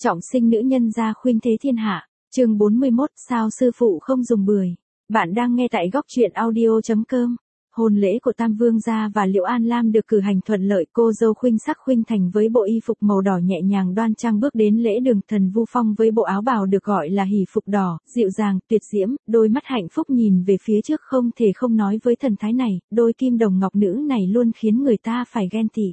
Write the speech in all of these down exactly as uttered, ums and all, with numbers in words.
Trọng sinh nữ nhân gia khuynh thế thiên hạ, chương bốn mươi mốt, sao sư phụ không dùng bưởi. Bạn đang nghe tại góc truyện audio chấm com. Hôn lễ của Tam Vương gia và Liễu An Lam được cử hành thuận lợi, cô dâu Khuynh Sắc Khuynh Thành với bộ y phục màu đỏ nhẹ nhàng đoan trang bước đến lễ đường, Thần Vu Phong với bộ áo bào được gọi là hỷ phục đỏ, dịu dàng, tuyệt diễm, đôi mắt hạnh phúc nhìn về phía trước không thể không nói với thần thái này, đôi kim đồng ngọc nữ này luôn khiến người ta phải ghen tị.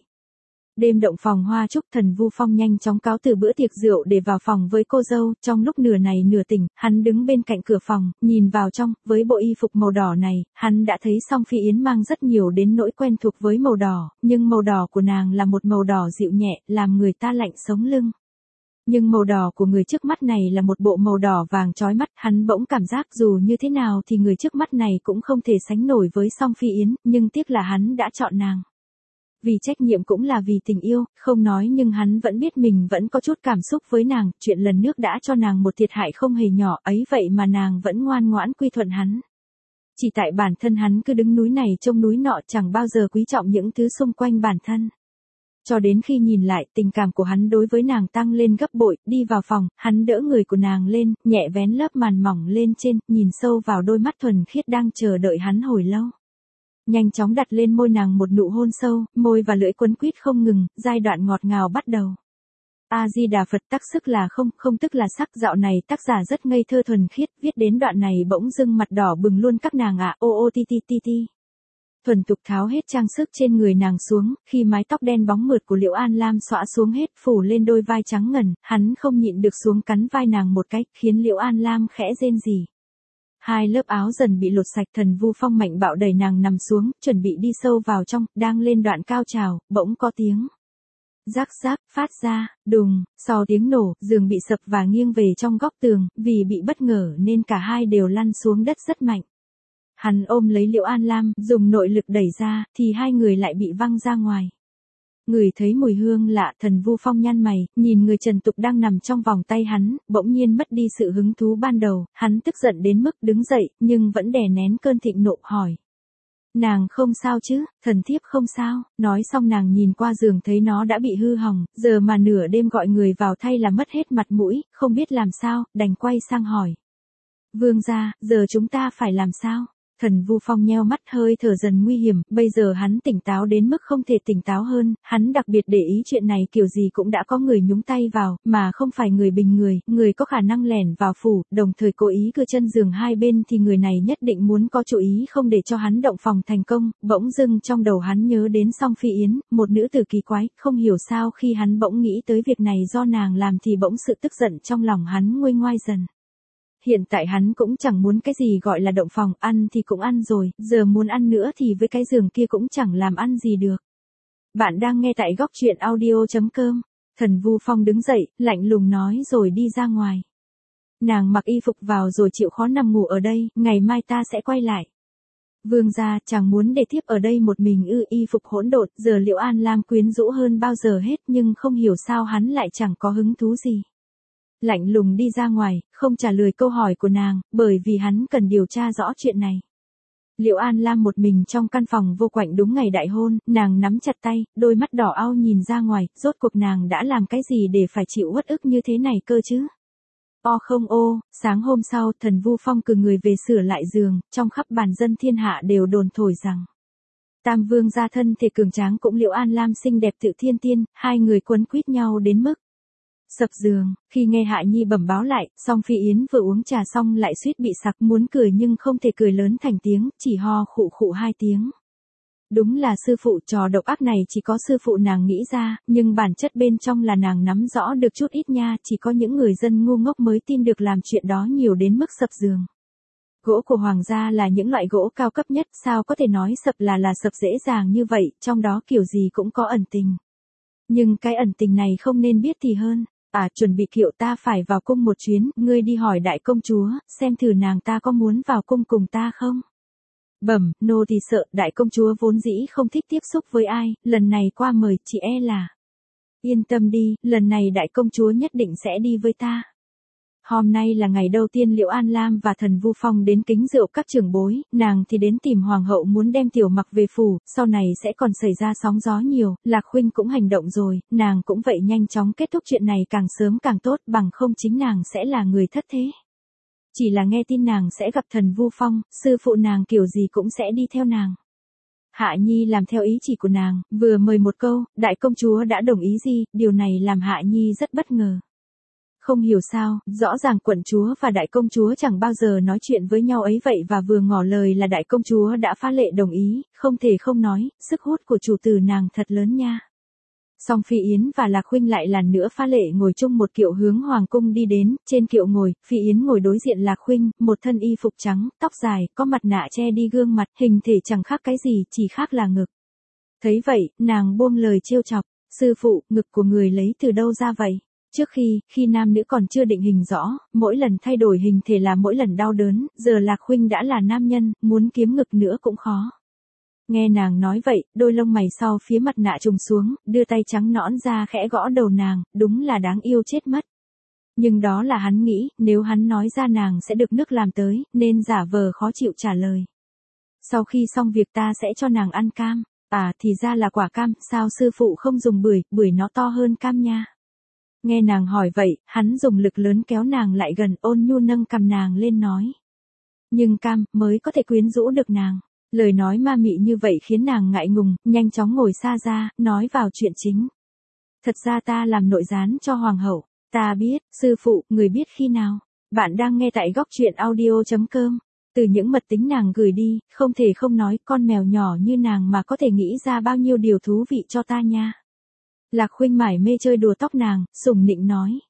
Đêm động phòng hoa trúc, Thần Vu Phong nhanh chóng cáo từ bữa tiệc rượu để vào phòng với cô dâu, trong lúc nửa này nửa tỉnh, hắn đứng bên cạnh cửa phòng, nhìn vào trong, với bộ y phục màu đỏ này, hắn đã thấy Song Phi Yến mang rất nhiều đến nỗi quen thuộc với màu đỏ, nhưng màu đỏ của nàng là một màu đỏ dịu nhẹ, làm người ta lạnh sống lưng. Nhưng màu đỏ của người trước mắt này là một bộ màu đỏ vàng chói mắt, hắn bỗng cảm giác dù như thế nào thì người trước mắt này cũng không thể sánh nổi với Song Phi Yến, nhưng tiếc là hắn đã chọn nàng. Vì trách nhiệm cũng là vì tình yêu, không nói nhưng hắn vẫn biết mình vẫn có chút cảm xúc với nàng, chuyện lần nước đã cho nàng một thiệt hại không hề nhỏ ấy vậy mà nàng vẫn ngoan ngoãn quy thuận hắn. Chỉ tại bản thân hắn cứ đứng núi này trông núi nọ, chẳng bao giờ quý trọng những thứ xung quanh bản thân. Cho đến khi nhìn lại, tình cảm của hắn đối với nàng tăng lên gấp bội, đi vào phòng, hắn đỡ người của nàng lên, nhẹ vén lớp màn mỏng lên trên, nhìn sâu vào đôi mắt thuần khiết đang chờ đợi hắn hồi lâu. Nhanh chóng đặt lên môi nàng một nụ hôn sâu, môi và lưỡi quấn quýt không ngừng, giai đoạn ngọt ngào bắt đầu. A-di-đà Phật, tác sức là không, không tức là sắc, dạo này tác giả rất ngây thơ thuần khiết, viết đến đoạn này bỗng dưng mặt đỏ bừng luôn các nàng ạ, ô ô ti ti ti ti. Thuần tục tháo hết trang sức trên người nàng xuống, khi mái tóc đen bóng mượt của Liễu An Lam xõa xuống hết, phủ lên đôi vai trắng ngần, hắn không nhịn được xuống cắn vai nàng một cái, khiến Liễu An Lam khẽ rên rỉ. Hai lớp áo dần bị lột sạch, Thần Vu Phong mạnh bạo đẩy nàng nằm xuống, chuẩn bị đi sâu vào trong, đang lên đoạn cao trào, bỗng có tiếng rắc rác phát ra, đùng, sau tiếng nổ, giường bị sập và nghiêng về trong góc tường, vì bị bất ngờ nên cả hai đều lăn xuống đất rất mạnh. Hắn ôm lấy Liễu An Lam, dùng nội lực đẩy ra, thì hai người lại bị văng ra ngoài. Người thấy mùi hương lạ, Thần Vu Phong nhăn mày, nhìn người trần tục đang nằm trong vòng tay hắn, bỗng nhiên mất đi sự hứng thú ban đầu, hắn tức giận đến mức đứng dậy, nhưng vẫn đè nén cơn thịnh nộ, hỏi. Nàng không sao chứ, thần thiếp không sao, nói xong nàng nhìn qua giường thấy nó đã bị hư hỏng, giờ mà nửa đêm gọi người vào thay là mất hết mặt mũi, không biết làm sao, đành quay sang hỏi. Vương gia, giờ chúng ta phải làm sao? Thần Vu Phong nheo mắt, hơi thở dần nguy hiểm, bây giờ hắn tỉnh táo đến mức không thể tỉnh táo hơn, hắn đặc biệt để ý chuyện này kiểu gì cũng đã có người nhúng tay vào, mà không phải người bình người, người có khả năng lẻn vào phủ, đồng thời cố ý cưa chân giường hai bên thì người này nhất định muốn có chủ ý không để cho hắn động phòng thành công, bỗng dưng trong đầu hắn nhớ đến Song Phi Yến, một nữ tử kỳ quái, không hiểu sao khi hắn bỗng nghĩ tới việc này do nàng làm thì bỗng sự tức giận trong lòng hắn nguôi ngoai dần. Hiện tại hắn cũng chẳng muốn cái gì gọi là động phòng, ăn thì cũng ăn rồi, giờ muốn ăn nữa thì với cái giường kia cũng chẳng làm ăn gì được. Bạn đang nghe tại góc truyện audio chấm com. Thần Vu Phong đứng dậy, lạnh lùng nói rồi đi ra ngoài. Nàng mặc y phục vào rồi chịu khó nằm ngủ ở đây, ngày mai ta sẽ quay lại. Vương gia, chàng muốn để thiếp ở đây một mình ư? Y phục hỗn độn, giờ Liễu An Lam quyến rũ hơn bao giờ hết, nhưng không hiểu sao hắn lại chẳng có hứng thú gì. Lạnh lùng đi ra ngoài, không trả lời câu hỏi của nàng, bởi vì hắn cần điều tra rõ chuyện này. Liễu An Lam một mình trong căn phòng vô quạnh đúng ngày đại hôn, nàng nắm chặt tay, đôi mắt đỏ au nhìn ra ngoài, rốt cuộc nàng đã làm cái gì để phải chịu uất ức như thế này cơ chứ? O không ô, sáng hôm sau, Thần Vu Phong cử người về sửa lại giường, trong khắp bàn dân thiên hạ đều đồn thổi rằng Tam Vương gia thân thể cường tráng cũng Liễu An Lam xinh đẹp tự thiên tiên, hai người quấn quýt nhau đến mức sập giường. Khi nghe Hạ Nhi bẩm báo lại, Song Phi Yến vừa uống trà xong lại suýt bị sặc, muốn cười nhưng không thể cười lớn thành tiếng, chỉ ho khụ khụ hai tiếng. Đúng là sư phụ, trò độc ác này chỉ có sư phụ nàng nghĩ ra, nhưng bản chất bên trong là nàng nắm rõ được chút ít nha, chỉ có những người dân ngu ngốc mới tin được làm chuyện đó nhiều đến mức sập giường. Gỗ của hoàng gia là những loại gỗ cao cấp nhất, sao có thể nói sập là là sập dễ dàng như vậy, trong đó kiểu gì cũng có ẩn tình. Nhưng cái ẩn tình này không nên biết thì hơn. À, chuẩn bị kiệu, ta phải vào cung một chuyến, ngươi đi hỏi đại công chúa, xem thử nàng ta có muốn vào cung cùng ta không? Bẩm, nô thì sợ, đại công chúa vốn dĩ không thích tiếp xúc với ai, lần này qua mời, chị e là. Yên tâm đi, lần này đại công chúa nhất định sẽ đi với ta. Hôm nay là ngày đầu tiên Liễu An Lam và Thần Vu Phong đến kính rượu các trưởng bối, nàng thì đến tìm hoàng hậu muốn đem Tiểu Mặc về phủ, sau này sẽ còn xảy ra sóng gió nhiều, Lạc Khuynh cũng hành động rồi, nàng cũng vậy nhanh chóng kết thúc chuyện này càng sớm càng tốt, bằng không chính nàng sẽ là người thất thế. Chỉ là nghe tin nàng sẽ gặp Thần Vu Phong, sư phụ nàng kiểu gì cũng sẽ đi theo nàng. Hạ Nhi làm theo ý chỉ của nàng, vừa mời một câu, đại công chúa đã đồng ý gì, điều này làm Hạ Nhi rất bất ngờ. Không hiểu sao, rõ ràng quận chúa và đại công chúa chẳng bao giờ nói chuyện với nhau ấy vậy và vừa ngỏ lời là đại công chúa đã phá lệ đồng ý, không thể không nói, sức hút của chủ tử nàng thật lớn nha. Song Phi Yến và Lạc Khuynh lại lần nữa phá lệ ngồi chung một kiệu hướng hoàng cung đi đến, trên kiệu ngồi, Phi Yến ngồi đối diện Lạc Khuynh, một thân y phục trắng, tóc dài, có mặt nạ che đi gương mặt, hình thể chẳng khác cái gì, chỉ khác là ngực. Thấy vậy, nàng buông lời trêu chọc, sư phụ, ngực của người lấy từ đâu ra vậy? Trước khi, khi nam nữ còn chưa định hình rõ, mỗi lần thay đổi hình thể là mỗi lần đau đớn, giờ Lạc Khuynh đã là nam nhân, muốn kiếm ngực nữa cũng khó. Nghe nàng nói vậy, đôi lông mày sau phía mặt nạ trùng xuống, đưa tay trắng nõn ra khẽ gõ đầu nàng, đúng là đáng yêu chết mất. Nhưng đó là hắn nghĩ, nếu hắn nói ra nàng sẽ được nước làm tới, nên giả vờ khó chịu trả lời. Sau khi xong việc ta sẽ cho nàng ăn cam, à thì ra là quả cam, sao sư phụ không dùng bưởi, bưởi nó to hơn cam nha. Nghe nàng hỏi vậy, hắn dùng lực lớn kéo nàng lại gần, ôn nhu nâng cầm nàng lên nói. Nhưng cam, mới có thể quyến rũ được nàng. Lời nói ma mị như vậy khiến nàng ngại ngùng, nhanh chóng ngồi xa ra, nói vào chuyện chính. Thật ra ta làm nội gián cho hoàng hậu. Ta biết, sư phụ, người biết khi nào. Bạn đang nghe tại góc truyện audio chấm com. Từ những mật tính nàng gửi đi, không thể không nói con mèo nhỏ như nàng mà có thể nghĩ ra bao nhiêu điều thú vị cho ta nha. Lạc Khuynh mải mê chơi đùa tóc nàng, sủng nịnh nói.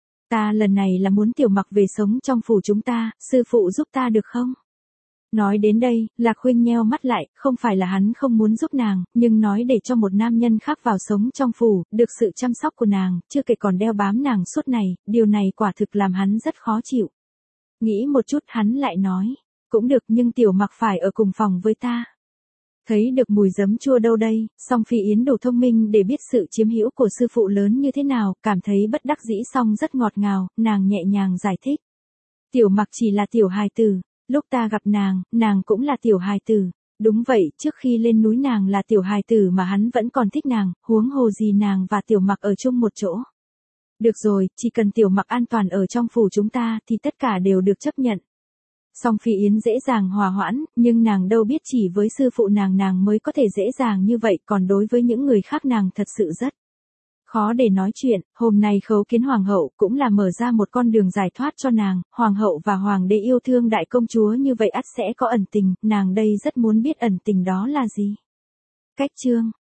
Ta lần này là muốn Tiểu Mặc về sống trong phủ chúng ta, sư phụ giúp ta được không? Nói đến đây, Lạc Khuynh nheo mắt lại, không phải là hắn không muốn giúp nàng, nhưng nói để cho một nam nhân khác vào sống trong phủ, được sự chăm sóc của nàng, chưa kể còn đeo bám nàng suốt này, điều này quả thực làm hắn rất khó chịu. Nghĩ một chút hắn lại nói, cũng được nhưng Tiểu Mặc phải ở cùng phòng với ta. Thấy được mùi giấm chua đâu đây, song Phi Yến đủ thông minh để biết sự chiếm hữu của sư phụ lớn như thế nào, cảm thấy bất đắc dĩ song rất ngọt ngào, nàng nhẹ nhàng giải thích. Tiểu Mặc chỉ là tiểu hài tử, lúc ta gặp nàng, nàng cũng là tiểu hài tử. Đúng vậy, trước khi lên núi nàng là tiểu hài tử mà hắn vẫn còn thích nàng, huống hồ gì nàng và Tiểu Mặc ở chung một chỗ. Được rồi, chỉ cần Tiểu Mặc an toàn ở trong phủ chúng ta thì tất cả đều được chấp nhận. Song Phi Yến dễ dàng hòa hoãn, nhưng nàng đâu biết chỉ với sư phụ nàng nàng mới có thể dễ dàng như vậy, còn đối với những người khác nàng thật sự rất khó để nói chuyện. Hôm nay khấu kiến hoàng hậu cũng là mở ra một con đường giải thoát cho nàng, hoàng hậu và hoàng đế yêu thương đại công chúa như vậy ắt sẽ có ẩn tình, nàng đây rất muốn biết ẩn tình đó là gì. Cách chương